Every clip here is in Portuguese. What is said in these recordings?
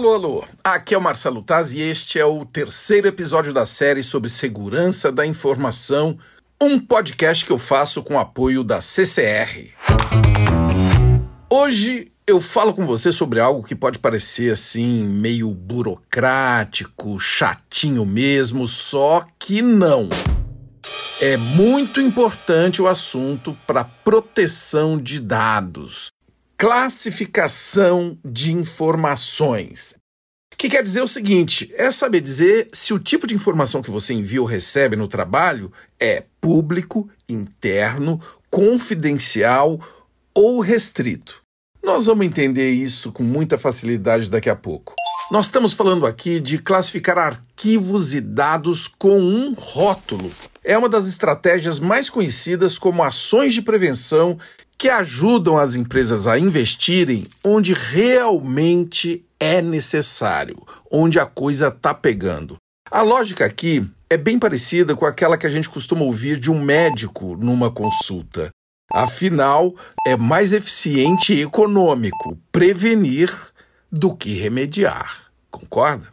Alô, alô, aqui é o Marcelo Taz e este é o terceiro episódio da série sobre segurança da informação, um podcast que eu faço com o apoio da CCR. Hoje eu falo com você sobre algo que pode parecer assim meio burocrático, chatinho mesmo, só que não. É muito importante o assunto para proteção de dados. Classificação de informações. Que quer dizer o seguinte, é saber dizer se o tipo de informação que você envia ou recebe no trabalho é público, interno, confidencial ou restrito. Nós vamos entender isso com muita facilidade daqui a pouco. Nós estamos falando aqui de classificar arquivos e dados com um rótulo. É uma das estratégias mais conhecidas como ações de prevenção que ajudam as empresas a investirem onde realmente é necessário, onde a coisa está pegando. A lógica aqui é bem parecida com aquela que a gente costuma ouvir de um médico numa consulta. Afinal, é mais eficiente e econômico prevenir do que remediar. Concorda?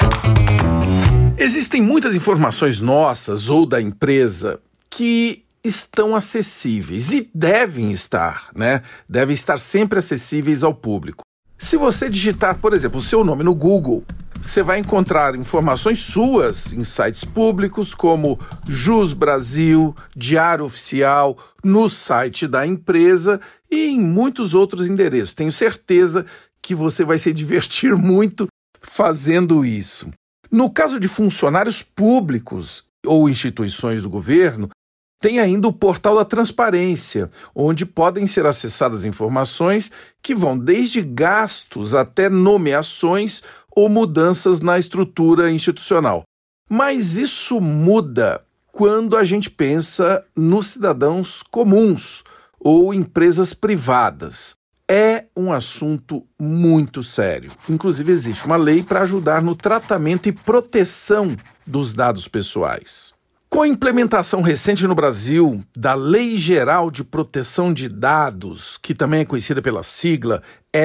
Existem muitas informações nossas ou da empresa que estão acessíveis e devem estar, né? Devem estar sempre acessíveis ao público. Se você digitar, por exemplo, o seu nome no Google, você vai encontrar informações suas em sites públicos como Jus Brasil, Diário Oficial, no site da empresa e em muitos outros endereços. Tenho certeza que você vai se divertir muito fazendo isso. No caso de funcionários públicos ou instituições do governo, tem ainda o portal da transparência, onde podem ser acessadas informações que vão desde gastos até nomeações ou mudanças na estrutura institucional. Mas isso muda quando a gente pensa nos cidadãos comuns ou empresas privadas. É um assunto muito sério. Inclusive, existe uma lei para ajudar no tratamento e proteção dos dados pessoais. Com a implementação recente no Brasil da Lei Geral de Proteção de Dados, que também é conhecida pela sigla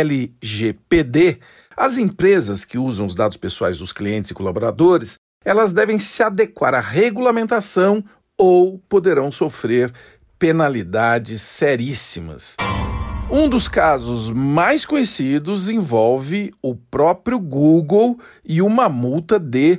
LGPD, as empresas que usam os dados pessoais dos clientes e colaboradores, elas devem se adequar à regulamentação ou poderão sofrer penalidades seríssimas. Um dos casos mais conhecidos envolve o próprio Google e uma multa de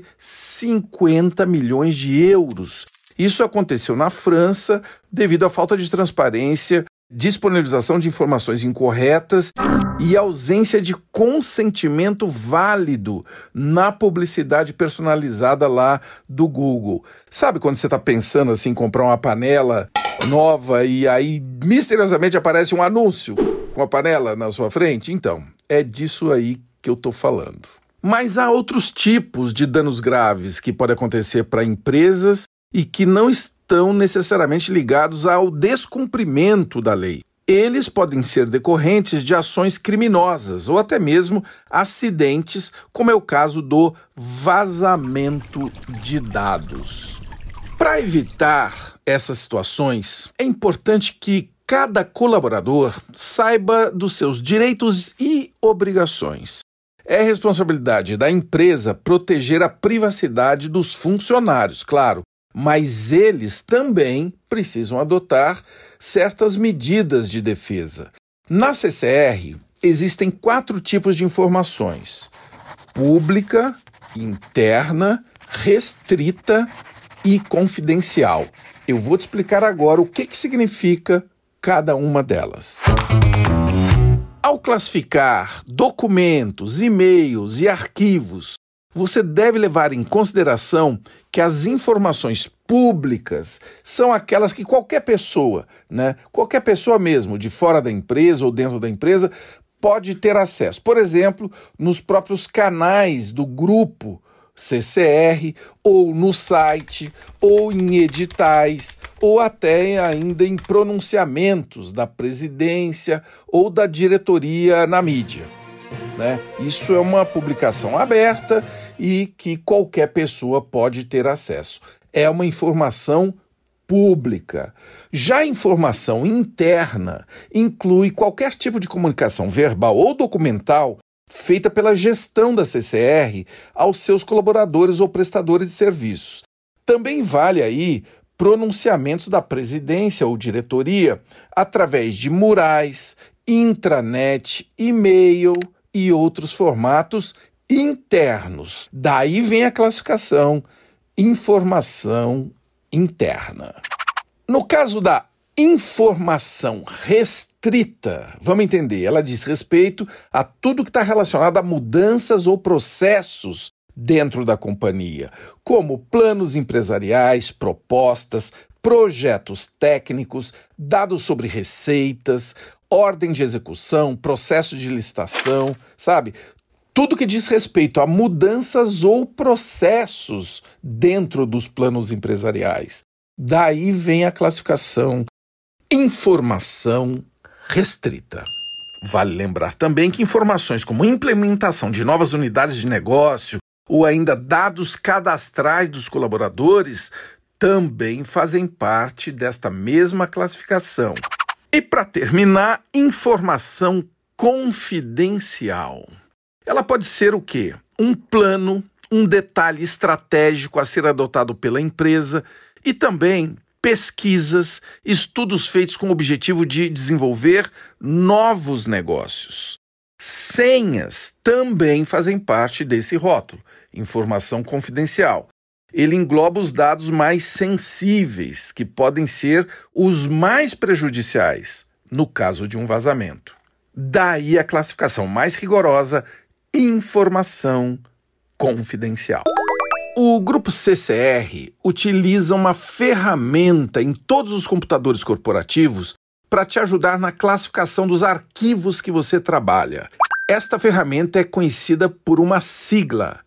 50 milhões de euros. Isso aconteceu na França devido à falta de transparência, disponibilização de informações incorretas e ausência de consentimento válido na publicidade personalizada lá do Google. Sabe quando você está pensando assim, em comprar uma panela nova e aí misteriosamente aparece um anúncio com a panela na sua frente? Então, é disso aí que eu estou falando. Mas há outros tipos de danos graves que podem acontecer para empresas e que não estão necessariamente ligados ao descumprimento da lei. Eles podem ser decorrentes de ações criminosas ou até mesmo acidentes, como é o caso do vazamento de dados. Para evitar essas situações, é importante que cada colaborador saiba dos seus direitos e obrigações. É responsabilidade da empresa proteger a privacidade dos funcionários, claro, mas eles também precisam adotar certas medidas de defesa. Na CCR, existem 4 tipos de informações: pública, interna, restrita e confidencial. Eu vou te explicar agora o que significa cada uma delas. Ao classificar documentos, e-mails e arquivos, você deve levar em consideração que as informações públicas são aquelas que qualquer pessoa mesmo, de fora da empresa ou dentro da empresa, pode ter acesso. Por exemplo, nos próprios canais do grupo CCR, ou no site, ou em editais, ou até ainda em pronunciamentos da presidência ou da diretoria na mídia. Isso é uma publicação aberta e que qualquer pessoa pode ter acesso. É uma informação pública. Já a informação interna inclui qualquer tipo de comunicação verbal ou documental feita pela gestão da CCR aos seus colaboradores ou prestadores de serviços. Também vale aí pronunciamentos da presidência ou diretoria através de murais, intranet, e-mail e outros formatos internos. Daí vem a classificação informação interna. No caso da informação restrita, vamos entender, ela diz respeito a tudo que está relacionado a mudanças ou processos dentro da companhia, como planos empresariais, propostas, projetos técnicos, dados sobre receitas, ordem de execução, processo de licitação, sabe? Tudo que diz respeito a mudanças ou processos dentro dos planos empresariais. Daí vem a classificação informação restrita. Vale lembrar também que informações como implementação de novas unidades de negócio ou ainda dados cadastrais dos colaboradores também fazem parte desta mesma classificação. E para terminar, informação confidencial. Ela pode ser o quê? Um plano, um detalhe estratégico a ser adotado pela empresa e também pesquisas, estudos feitos com o objetivo de desenvolver novos negócios. Senhas também fazem parte desse rótulo, informação confidencial. Ele engloba os dados mais sensíveis, que podem ser os mais prejudiciais, no caso de um vazamento. Daí a classificação mais rigorosa, informação confidencial. O grupo CCR utiliza uma ferramenta em todos os computadores corporativos para te ajudar na classificação dos arquivos que você trabalha. Esta ferramenta é conhecida por uma sigla,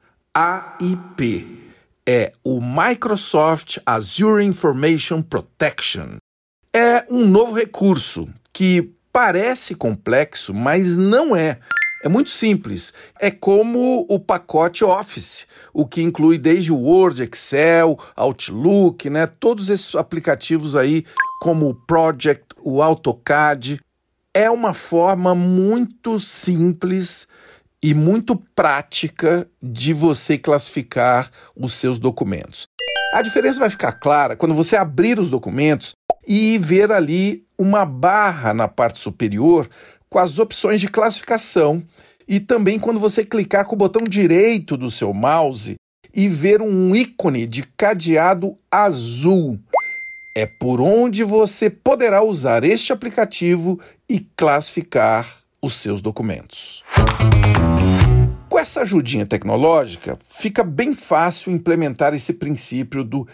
AIP. É o Microsoft Azure Information Protection. É um novo recurso que parece complexo, mas não é. É muito simples. É como o pacote Office, o que inclui desde o Word, Excel, Outlook, né? Todos esses aplicativos aí, como o Project, o AutoCAD. É uma forma muito simples e muito prática de você classificar os seus documentos. A diferença vai ficar clara quando você abrir os documentos e ver ali uma barra na parte superior com as opções de classificação e também quando você clicar com o botão direito do seu mouse e ver um ícone de cadeado azul. É por onde você poderá usar este aplicativo e classificar os seus documentos. Com essa ajudinha tecnológica, fica bem fácil implementar esse princípio do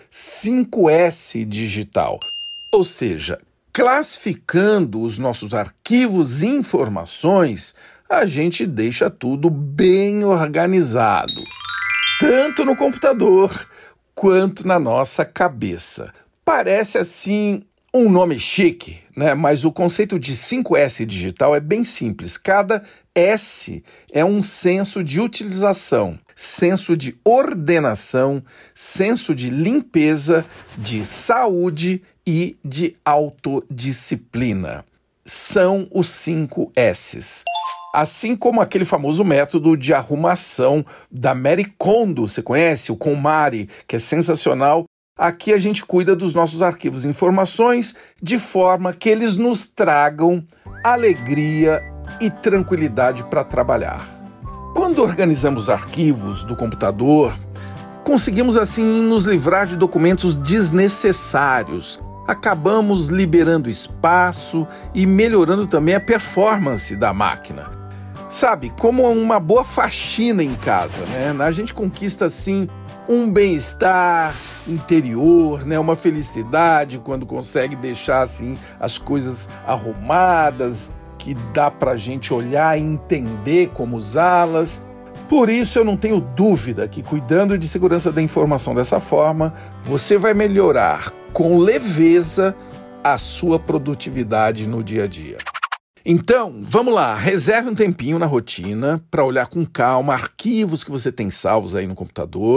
5S digital, ou seja, classificando os nossos arquivos e informações, a gente deixa tudo bem organizado, tanto no computador quanto na nossa cabeça. Parece assim um nome chique, né? Mas o conceito de 5S digital é bem simples. Cada S é um senso de utilização, senso de ordenação, senso de limpeza, de saúde e de autodisciplina. São os 5 S's. Assim como aquele famoso método de arrumação da Marie Kondo, você conhece? O KonMari, que é sensacional. Aqui a gente cuida dos nossos arquivos e informações de forma que eles nos tragam alegria e tranquilidade para trabalhar. Quando organizamos arquivos do computador, conseguimos assim nos livrar de documentos desnecessários. Acabamos liberando espaço e melhorando também a performance da máquina. Sabe, como uma boa faxina em casa, né? A gente conquista assim um bem-estar interior, né? Uma felicidade quando consegue deixar assim as coisas arrumadas, que dá pra gente olhar e entender como usá-las. Por isso eu não tenho dúvida que cuidando de segurança da informação dessa forma, você vai melhorar com leveza a sua produtividade no dia a dia. Então, vamos lá, reserve um tempinho na rotina para olhar com calma arquivos que você tem salvos aí no computador.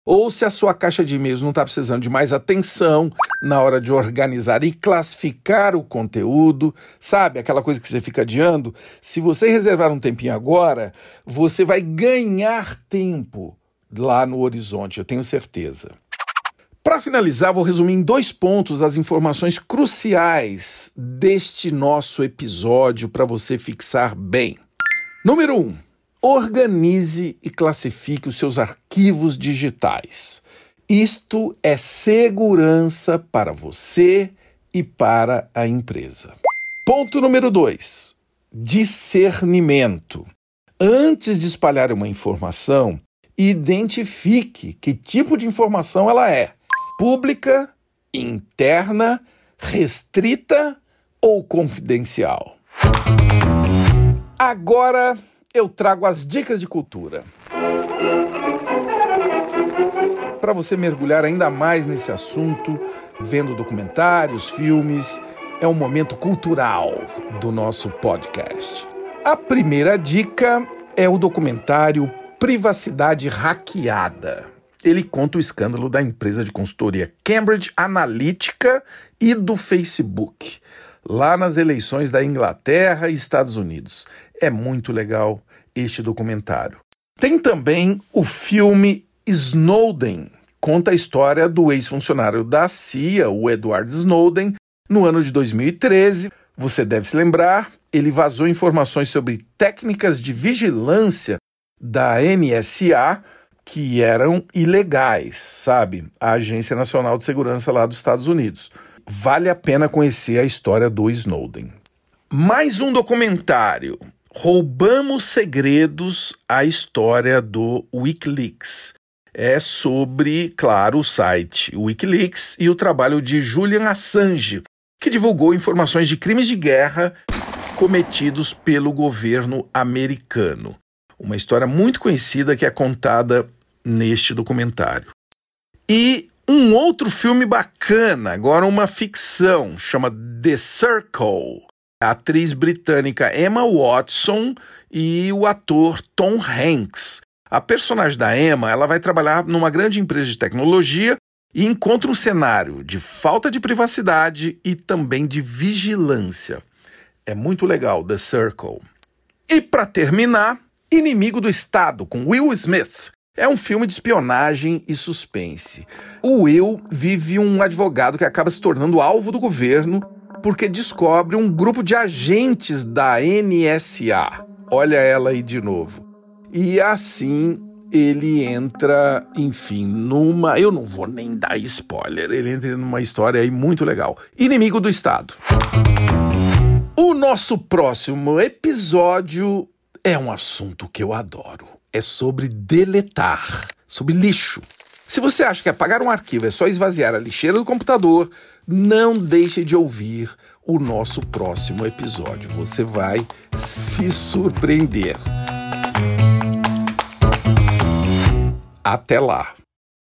ou se a sua caixa de e-mails não está precisando de mais atenção na hora de organizar e classificar o conteúdo, sabe? Aquela coisa que você fica adiando. Se você reservar um tempinho agora, você vai ganhar tempo lá no horizonte, eu tenho certeza. Para finalizar, vou resumir em 2 pontos as informações cruciais deste nosso episódio para você fixar bem. Número 1. Organize e classifique os seus arquivos digitais. Isto é segurança para você e para a empresa. Ponto número 2. Discernimento. Antes de espalhar uma informação, identifique que tipo de informação ela é. Pública, interna, restrita ou confidencial. Agora eu trago as dicas de cultura. Para você mergulhar ainda mais nesse assunto, vendo documentários, filmes, é um momento cultural do nosso podcast. A primeira dica é o documentário Privacidade Hackeada. Ele conta o escândalo da empresa de consultoria Cambridge Analytica e do Facebook, lá nas eleições da Inglaterra e Estados Unidos. É muito legal este documentário. Tem também o filme Snowden. Conta a história do ex-funcionário da CIA, o Edward Snowden, no ano de 2013. Você deve se lembrar, ele vazou informações sobre técnicas de vigilância da NSA que eram ilegais, sabe? A Agência Nacional de Segurança lá dos Estados Unidos. Vale a pena conhecer a história do Snowden. Mais um documentário. Roubamos segredos, a história do Wikileaks. É sobre, claro, o site Wikileaks e o trabalho de Julian Assange, que divulgou informações de crimes de guerra cometidos pelo governo americano. Uma história muito conhecida que é contada neste documentário. E um outro filme bacana, agora uma ficção, chama The Circle. A atriz britânica Emma Watson e o ator Tom Hanks. A personagem da Emma, ela vai trabalhar numa grande empresa de tecnologia e encontra um cenário de falta de privacidade e também de vigilância. É muito legal, The Circle. E para terminar, Inimigo do Estado, com Will Smith. É um filme de espionagem e suspense. O Will vive um advogado que acaba se tornando alvo do governo porque descobre um grupo de agentes da NSA. Olha ela aí de novo. E assim ele entra, enfim, numa... Eu não vou nem dar spoiler. Ele entra numa história aí muito legal. Inimigo do Estado. O nosso próximo episódio é um assunto que eu adoro. É sobre deletar, sobre lixo. Se você acha que apagar um arquivo é só esvaziar a lixeira do computador, não deixe de ouvir o nosso próximo episódio. Você vai se surpreender. Até lá!